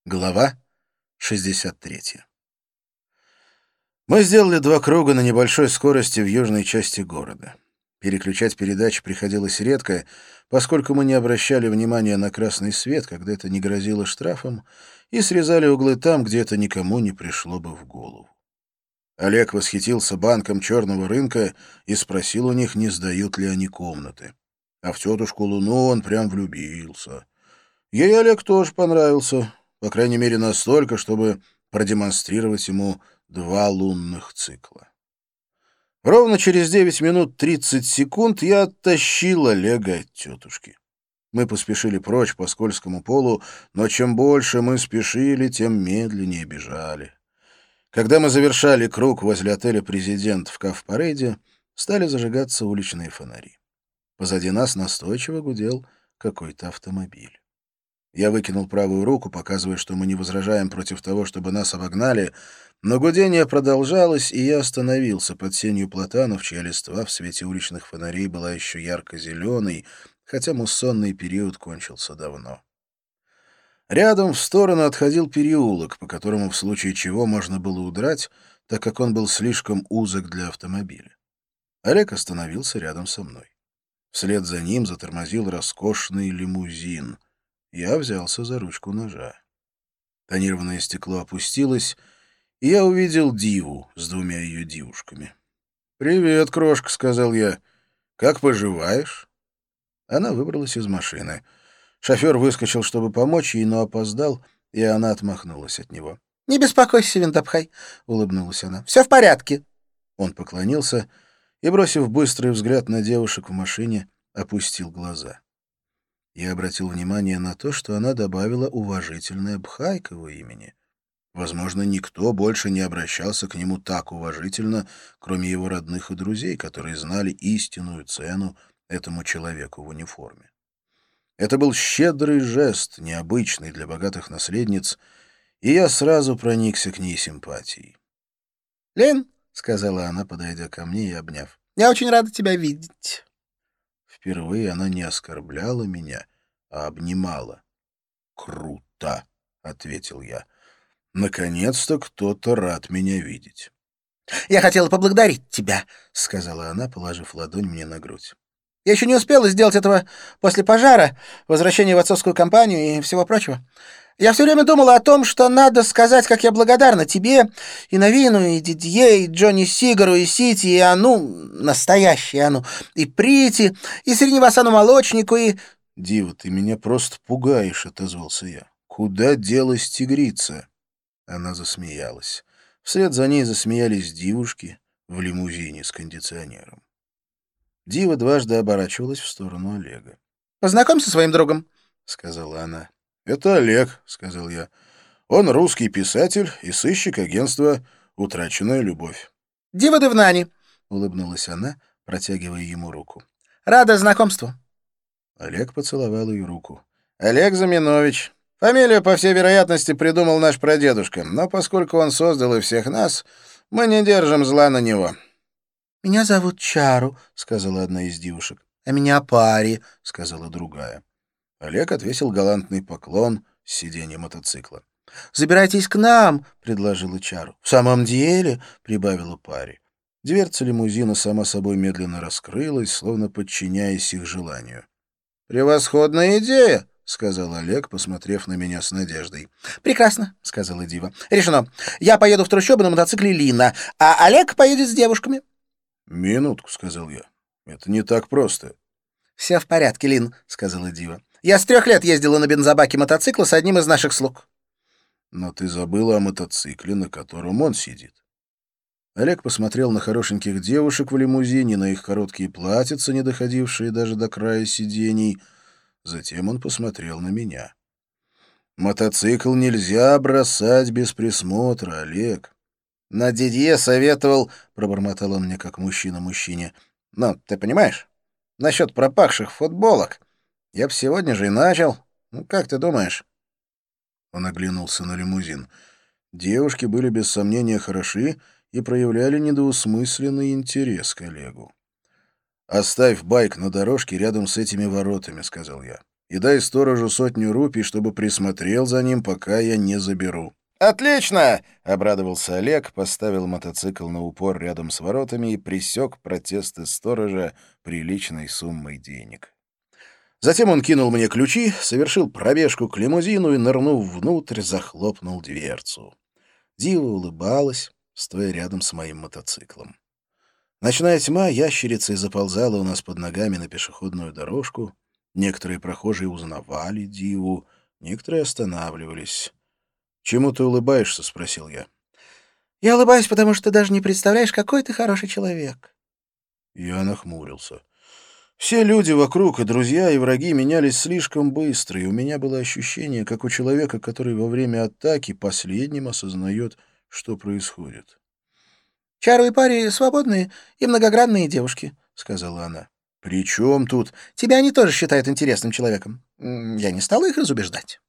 Глава 63. Мы сделали 2 круга на небольшой скорости в южной части города. Переключать передачи приходилось редко, поскольку мы не обращали внимания на красный свет, когда это не грозило штрафом, и срезали углы там, где это никому не пришло бы в голову. Олег восхитился банком черного рынка и спросил у них, не сдают ли они комнаты. А в тетушку Луну он прям влюбился. Ей Олег тоже понравился. По крайней мере, настолько, чтобы продемонстрировать ему 2 лунных цикла. Ровно через 9 минут 30 секунд я оттащил Олега от тетушки. Мы поспешили прочь по скользкому полу, но чем больше мы спешили, тем медленнее бежали. Когда мы завершали круг возле отеля «Президент» в Кав-параде, стали зажигаться уличные фонари. Позади нас настойчиво гудел какой-то автомобиль. Я выкинул правую руку, показывая, что мы не возражаем против того, чтобы нас обогнали, но гудение продолжалось, и я остановился под сенью платанов, чья листва в свете уличных фонарей была еще ярко-зеленой, хотя муссонный период кончился давно. Рядом в сторону отходил переулок, по которому в случае чего можно было удрать, так как он был слишком узок для автомобиля. Олег остановился рядом со мной. Вслед за ним затормозил роскошный лимузин. Я взялся за ручку ножа. Тонированное стекло опустилось, и я увидел Диву с 2 ее девушками. «Привет, крошка», — сказал я. «Как поживаешь?» Она выбралась из машины. Шофер выскочил, чтобы помочь ей, но опоздал, и она отмахнулась от него. «Не беспокойся, Виндапхай», — улыбнулась она. «Все в порядке». Он поклонился и, бросив быстрый взгляд на девушек в машине, опустил глаза. Я обратил внимание на то, что она добавила уважительное Бхай к его имени. Возможно, никто больше не обращался к нему так уважительно, кроме его родных и друзей, которые знали истинную цену этому человеку в униформе. Это был щедрый жест, необычный для богатых наследниц, и я сразу проникся к ней симпатией. «Лен», — сказала она, подойдя ко мне и обняв, — «я очень рада тебя видеть». Впервые она не оскорбляла меня, а обнимала. «Круто!» — ответил я. «Наконец-то кто-то рад меня видеть». «Я хотела поблагодарить тебя», — сказала она, положив ладонь мне на грудь. «Я еще не успела сделать этого после пожара, возвращения в отцовскую компанию и всего прочего. Я все время думала о том, что надо сказать, как я благодарна тебе, и Новину, и Дидье, и Джонни Сигару, и Сити, и Ану, настоящей Ану, и Прити, и Сринивасану Молочнику, и...» «Дива, ты меня просто пугаешь», — отозвался я. «Куда делась тигрица?» Она засмеялась. Вслед за ней засмеялись девушки в лимузине с кондиционером. Дива дважды оборачивалась в сторону Олега. «Познакомься со своим другом», — сказала она. «Это Олег», — сказал я. «Он русский писатель и сыщик агентства «Утраченная любовь». «Дива Девнани», — улыбнулась она, протягивая ему руку. «Рада знакомству». Олег поцеловал ее руку. «Олег Заминович. Фамилию, по всей вероятности, придумал наш прадедушка, но поскольку он создал и всех нас, мы не держим зла на него». «Меня зовут Чару», — сказала одна из девушек. «а меня Пари», — сказала другая. Олег отвесил галантный поклон с сиденья мотоцикла. «Забирайтесь к нам», — предложила Чару. «В самом деле», — прибавила Пари. Дверца лимузина сама собой медленно раскрылась, словно подчиняясь их желанию. «Превосходная идея», — сказал Олег, посмотрев на меня с надеждой. «Прекрасно», — сказала Дива. «Решено. Я поеду в трущобы на мотоцикле Лина, а Олег поедет с девушками». «Минутку», — сказал я. «Это не так просто». «Все в порядке, Лин», — сказала Дива. «Я с 3 лет ездила на бензобаке мотоцикла с одним из наших слуг». «Но ты забыла о мотоцикле, на котором он сидит». Олег посмотрел на хорошеньких девушек в лимузине, на их короткие платьица, не доходившие даже до края сидений. Затем он посмотрел на меня. «Мотоцикл нельзя бросать без присмотра, Олег». «На Дидье советовал», — пробормотал он мне как мужчина мужчине. «Ну, ты понимаешь, насчет пропахших футболок. Я б сегодня же и начал. Ну, как ты думаешь?» Он оглянулся на лимузин. Девушки были без сомнения хороши и проявляли недвусмысленный интерес к Олегу. «Оставь байк на дорожке рядом с этими воротами», — сказал я. и дай сторожу 100 рупий, чтобы присмотрел за ним, пока я не заберу». «Отлично!» — обрадовался Олег, поставил мотоцикл на упор рядом с воротами и пресек протесты сторожа приличной суммой денег. Затем он кинул мне ключи, совершил пробежку к лимузину и, нырнув внутрь, захлопнул дверцу. Дива улыбалась, стоя рядом с моим мотоциклом. Ночная тьма ящерицей заползала у нас под ногами на пешеходную дорожку. Некоторые прохожие узнавали Диву, некоторые останавливались. «Чему ты улыбаешься?» — спросил я. «Я улыбаюсь, потому что ты даже не представляешь, какой ты хороший человек». Я нахмурился. Все люди вокруг, и друзья, и враги, менялись слишком быстро, и у меня было ощущение, как у человека, который во время атаки последним осознает, что происходит. «Чару и Пари — свободные и многогранные девушки», — сказала она. «При чем тут?» «Тебя они тоже считают интересным человеком. Я не стала их разубеждать».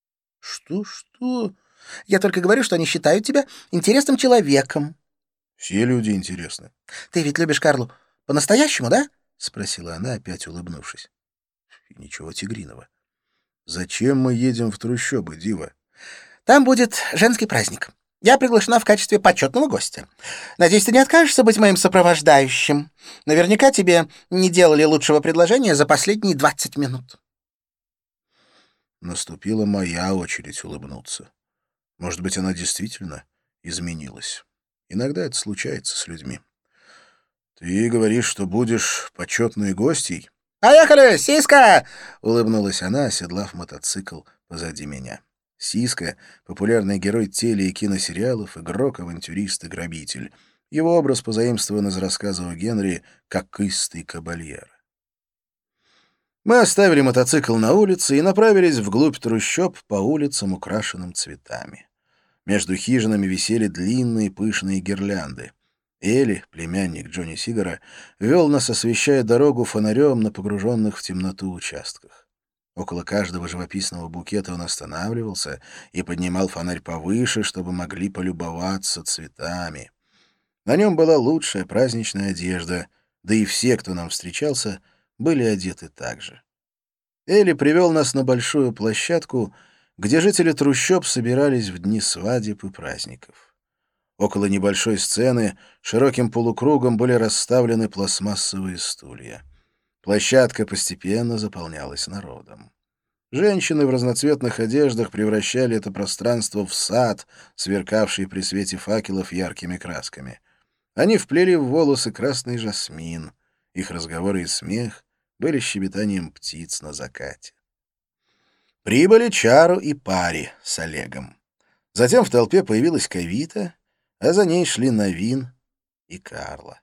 «Что? Я только говорю, что они считают тебя интересным человеком». Все люди интересны». «Ты ведь любишь Карлу по-настоящему, да?» — спросила она, опять улыбнувшись. И ничего тигриного. «Зачем мы едем в трущобы, Дива?» «Там будет женский праздник. Я приглашена в качестве почетного гостя. Надеюсь, ты не откажешься быть моим сопровождающим. Наверняка тебе не делали лучшего предложения за последние 20 минут». Наступила моя очередь улыбнуться. Может быть, она действительно изменилась. Иногда это случается с людьми. «Ты говоришь, что будешь почетной гостьей?» «Поехали, сиська!» — улыбнулась она, оседлав мотоцикл позади меня. Сиска — популярный герой теле- и киносериалов, игрок, авантюрист и грабитель. Его образ позаимствован из рассказа о Генри как истый кабальер. Мы оставили мотоцикл на улице и направились вглубь трущоб по улицам, украшенным цветами. Между хижинами висели длинные пышные гирлянды. Эли, племянник Джонни Сигара, вел нас, освещая дорогу фонарем на погруженных в темноту участках. Около каждого живописного букета он останавливался и поднимал фонарь повыше, чтобы могли полюбоваться цветами. На нем была лучшая праздничная одежда, да и все, кто нам встречался, были одеты так же. Эли привел нас на большую площадку, где жители трущоб собирались в дни свадеб и праздников. Около небольшой сцены широким полукругом были расставлены пластмассовые стулья. Площадка постепенно заполнялась народом. Женщины в разноцветных одеждах превращали это пространство в сад, сверкавший при свете факелов яркими красками. Они вплели в волосы красный жасмин. Их разговоры и смех были щебетанием птиц на закате. Прибыли Чару и Пари с Олегом. Затем в толпе появилась Кавита, а за ней шли Навин и Карла.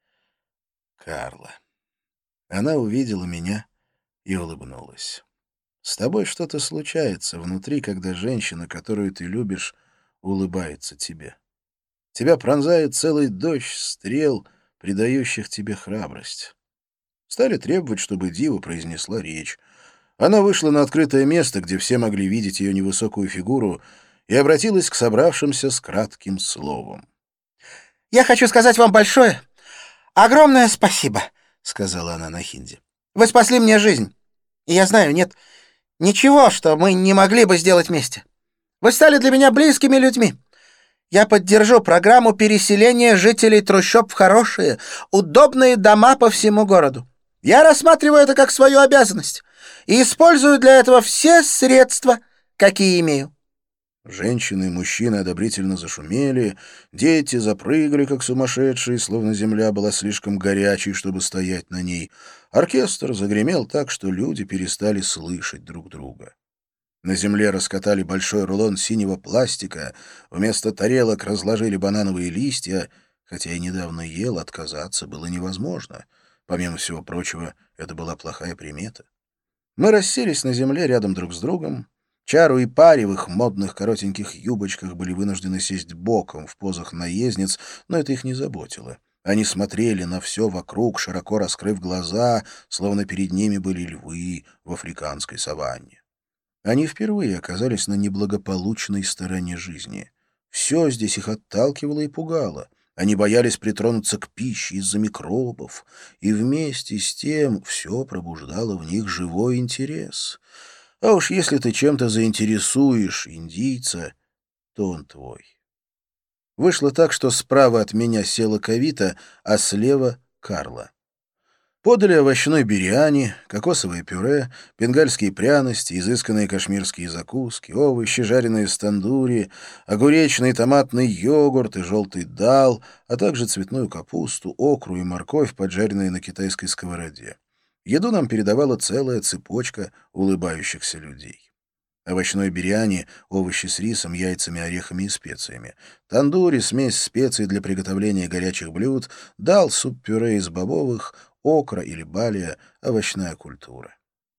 Карла. Она увидела меня и улыбнулась. С тобой что-то случается внутри, когда женщина, которую ты любишь, улыбается тебе. Тебя пронзает целый дождь стрел, придающих тебе храбрость. Стали требовать, чтобы Дива произнесла речь. Она вышла на открытое место, где все могли видеть ее невысокую фигуру, и обратилась к собравшимся с кратким словом. «Я хочу сказать вам большое, огромное спасибо», — сказала она на хинди. «Вы спасли мне жизнь. И я знаю, нет ничего, что мы не могли бы сделать вместе. Вы стали для меня близкими людьми. Я поддержу программу переселения жителей трущоб в хорошие, удобные дома по всему городу. Я рассматриваю это как свою обязанность и использую для этого все средства, какие имею». Женщины и мужчины одобрительно зашумели, дети запрыгали, как сумасшедшие, словно земля была слишком горячей, чтобы стоять на ней. Оркестр загремел так, что люди перестали слышать друг друга. На земле раскатали большой рулон синего пластика, вместо тарелок разложили банановые листья, хотя и недавно ел, отказаться было невозможно. Помимо всего прочего, это была плохая примета. Мы расселись на земле рядом друг с другом. Чару и Пари в их модных коротеньких юбочках были вынуждены сесть боком в позах наездниц, но это их не заботило. Они смотрели на все вокруг, широко раскрыв глаза, словно перед ними были львы в африканской саванне. Они впервые оказались на неблагополучной стороне жизни. Все здесь их отталкивало и пугало. Они боялись притронуться к пище из-за микробов, и вместе с тем все пробуждало в них живой интерес. А уж если ты чем-то заинтересуешь индийца, то он твой. Вышло так, что справа от меня села Кавита, а слева — Карла. Подали овощной биряни, кокосовое пюре, бенгальские пряности, изысканные кашмирские закуски, овощи, жареные с тандури, огуречный и томатный йогурт и желтый дал, а также цветную капусту, окру и морковь, поджаренные на китайской сковороде. Еду нам передавала целая цепочка улыбающихся людей. Овощной биряни, овощи с рисом, яйцами, орехами и специями. Тандури — смесь специй для приготовления горячих блюд, дал суп-пюре из бобовых, окра или балия, овощная культура.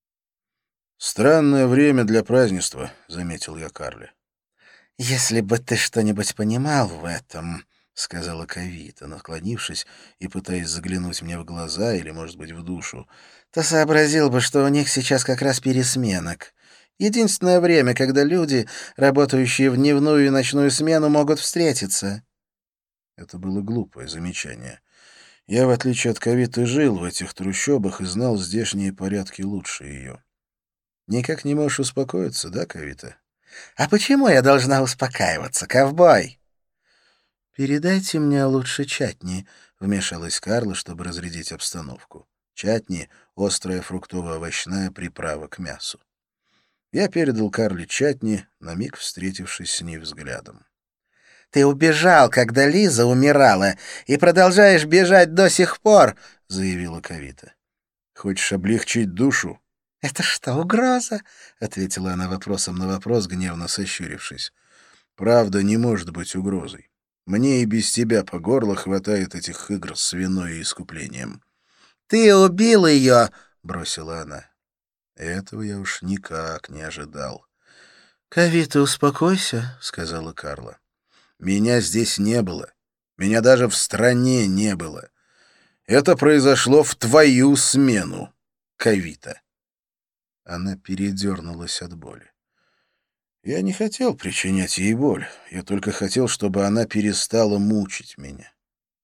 «Странное время для празднества», — заметил я Карле. «Если бы ты что-нибудь понимал в этом», — сказала Кавита, наклонившись и пытаясь заглянуть мне в глаза или, может быть, в душу, «то сообразил бы, что у них сейчас как раз пересменок. Единственное время, когда люди, работающие в дневную и ночную смену, могут встретиться». Это было глупое замечание. Я, в отличие от Кавиты, жил в этих трущобах и знал здешние порядки лучше ее. Никак не можешь успокоиться, да, Кавита? «А почему я должна успокаиваться, ковбой?» «Передайте мне лучше чатни», — вмешалась Карла, чтобы разрядить обстановку. Чатни — острая фруктово-овощная приправа к мясу. Я передал Карле чатни, на миг встретившись с ней взглядом. «Ты убежал, когда Лиза умирала, и продолжаешь бежать до сих пор», — заявила Кавита. «Хочешь облегчить душу?» «Это что, угроза?» — ответила она вопросом на вопрос, гневно сощурившись. «Правда не может быть угрозой. Мне и без тебя по горло хватает этих игр с виной и искуплением». «Ты убил ее!» — бросила она. Этого я уж никак не ожидал. «Кавита, успокойся», — сказала Карла. «Меня здесь не было. Меня даже в стране не было. Это произошло в твою смену, Кавита». Она передернулась от боли. Я не хотел причинять ей боль. Я только хотел, чтобы она перестала мучить меня.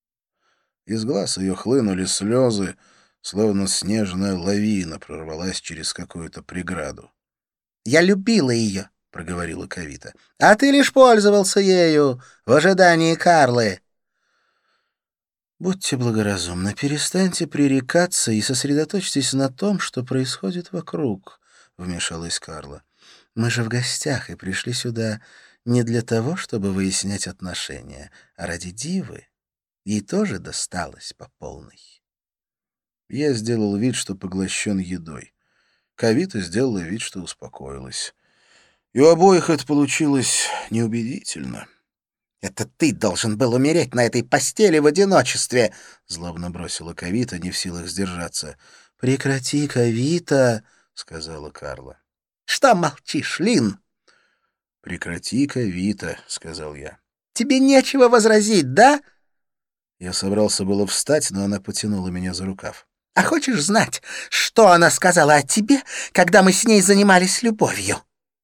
Из глаз ее хлынули слезы, словно снежная лавина прорвалась через какую-то преграду. «Я любила ее», — проговорила Кавита. «А ты лишь пользовался ею в ожидании Карлы». «Будьте благоразумны, перестаньте пререкаться и сосредоточьтесь на том, что происходит вокруг», — вмешалась Карла. «Мы же в гостях и пришли сюда не для того, чтобы выяснять отношения, а ради дивы. Ей тоже досталось по полной». Я сделал вид, что поглощен едой. Кавита сделала вид, что успокоилась. И у обоих это получилось неубедительно. «Это ты должен был умереть на этой постели в одиночестве!» — злобно бросила Кавита, не в силах сдержаться. «Прекрати, Кавита!» — сказала Карла. «Что молчишь, Лин?» «Прекрати, Кавита!» — сказал я. «Тебе нечего возразить, да?» Я собрался было встать, но она потянула меня за рукав. «А хочешь знать, что она сказала о тебе, когда мы с ней занимались любовью?»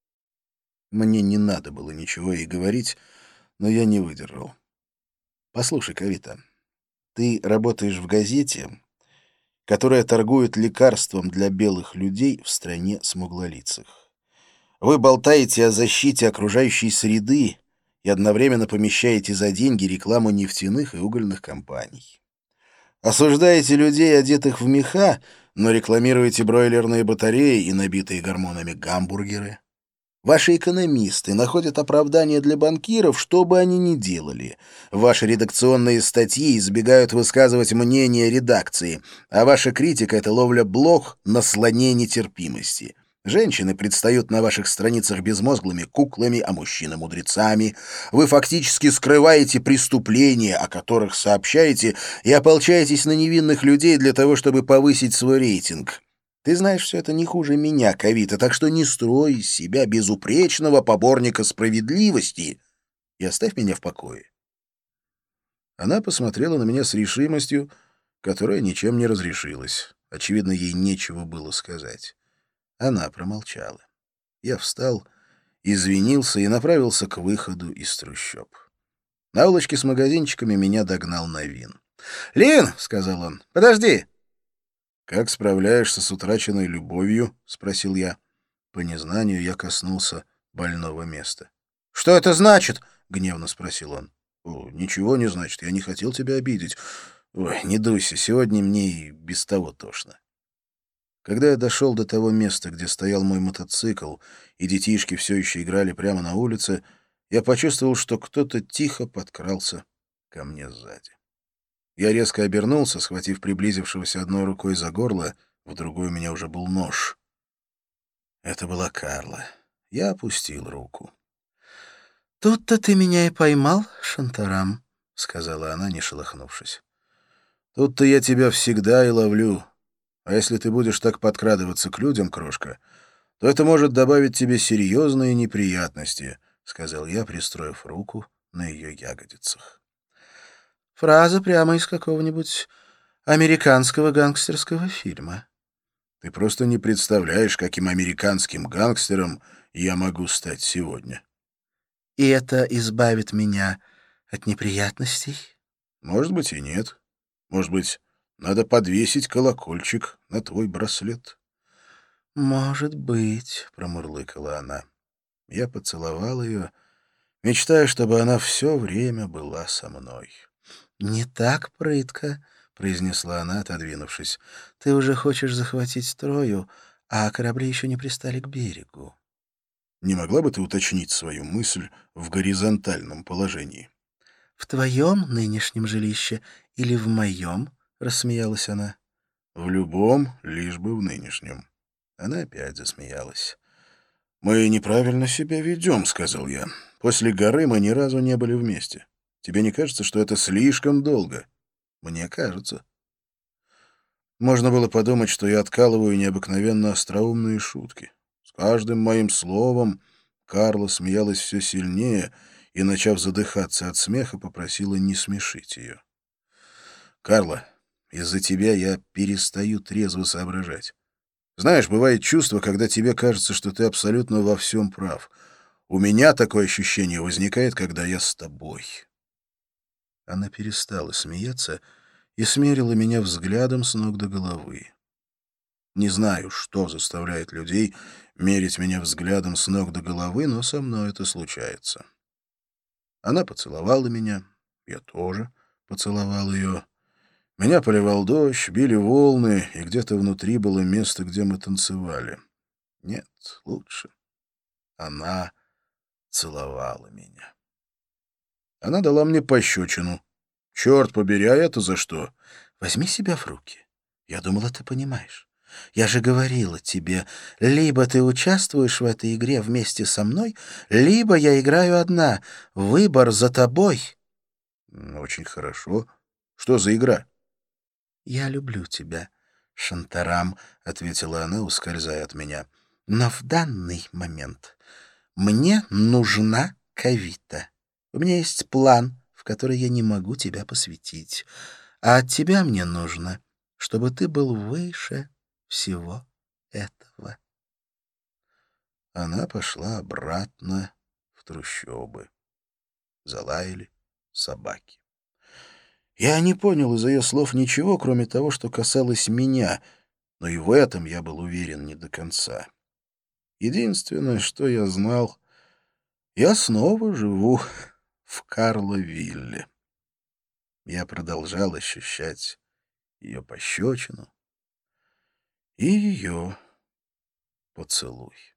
Мне не надо было ничего ей говорить, но я не выдержал. «Послушай, Кавита, ты работаешь в газете, которая торгует лекарством для белых людей в стране смуглолицых. Вы болтаете о защите окружающей среды и одновременно помещаете за деньги рекламу нефтяных и угольных компаний. Осуждаете людей, одетых в меха, но рекламируете бройлерные батареи и набитые гормонами гамбургеры. Ваши экономисты находят оправдание для банкиров, что бы они ни делали. Ваши редакционные статьи избегают высказывать мнение редакции, а ваша критика — это ловля блох на слоне нетерпимости. Женщины предстают на ваших страницах безмозглыми куклами, а мужчины — мудрецами. Вы фактически скрываете преступления, о которых сообщаете, и ополчаетесь на невинных людей для того, чтобы повысить свой рейтинг. Ты знаешь все это не хуже меня, Кавита, так что не строй из себя безупречного поборника справедливости и оставь меня в покое». Она посмотрела на меня с решимостью, которая ничем не разрешилась. Очевидно, ей нечего было сказать. Она промолчала. Я встал, извинился и направился к выходу из трущоб. На улочке с магазинчиками меня догнал Новин. «Лин!» — сказал он. «Подожди!» «Как справляешься с утраченной любовью?» — спросил я. По незнанию я коснулся больного места. «Что это значит?» — гневно спросил он. «О, ничего не значит. Я не хотел тебя обидеть. Ой, не дуйся, сегодня мне и без того тошно». Когда я дошел до того места, где стоял мой мотоцикл, и детишки все еще играли прямо на улице, я почувствовал, что кто-то тихо подкрался ко мне сзади. Я резко обернулся, схватив приблизившегося одной рукой за горло, в другой у меня уже был нож. Это была Карла. Я опустил руку. «Тут-то ты меня и поймал, Шантарам», — сказала она, не шелохнувшись. «Тут-то я тебя всегда и ловлю. А если ты будешь так подкрадываться к людям, крошка, то это может добавить тебе серьезные неприятности», — сказал я, пристроив руку на ее ягодицах. Фраза прямо из какого-нибудь американского гангстерского фильма. «Ты просто не представляешь, каким американским гангстером я могу стать сегодня». «И это избавит меня от неприятностей?» «Может быть, и нет. Может быть, надо подвесить колокольчик на твой браслет». «Может быть», — промурлыкала она. Я поцеловал ее, мечтая, чтобы она все время была со мной. «Не так прытко», — произнесла она, отодвинувшись. «Ты уже хочешь захватить Трою, а корабли еще не пристали к берегу». Не могла бы ты уточнить свою мысль в горизонтальном положении? «В твоем нынешнем жилище или в моем?» — рассмеялась она. В любом, лишь бы в нынешнем. Она опять засмеялась. «Мы неправильно себя ведем», — сказал я. «После горы мы ни разу не были вместе. Тебе не кажется, что это слишком долго?» «Мне кажется». Можно было подумать, что я откалываю необыкновенно остроумные шутки. С каждым моим словом Карла смеялась все сильнее и, начав задыхаться от смеха, попросила не смешить ее. «Карла, из-за тебя я перестаю трезво соображать. Знаешь, бывает чувство, когда тебе кажется, что ты абсолютно во всем прав. У меня такое ощущение возникает, когда я с тобой». Она перестала смеяться и смерила меня взглядом с ног до головы. Не знаю, что заставляет людей мерить меня взглядом с ног до головы, но со мной это случается. Она поцеловала меня, я тоже поцеловал ее. Меня поливал дождь, били волны, и где-то внутри было место, где мы танцевали. Нет, лучше. Она целовала меня. Она дала мне пощечину. Черт побери, а это за что? «Возьми себя в руки. Я думала, ты понимаешь. Я же говорила тебе, либо ты участвуешь в этой игре вместе со мной, либо я играю одна. Выбор за тобой». Очень хорошо. Что за игра? «Я люблю тебя, Шантарам», — ответила она, ускользая от меня. «Но в данный момент мне нужна Кавита. У меня есть план, в который я не могу тебя посвятить. А от тебя мне нужно, чтобы ты был выше всего этого». Она пошла обратно в трущобы. Залаяли собаки. Я не понял из ее слов ничего, кроме того, что касалось меня, но и в этом я был уверен не до конца. Единственное, что я знал, я снова живу в Карловилле. Я продолжал ощущать ее пощечину и ее поцелуй.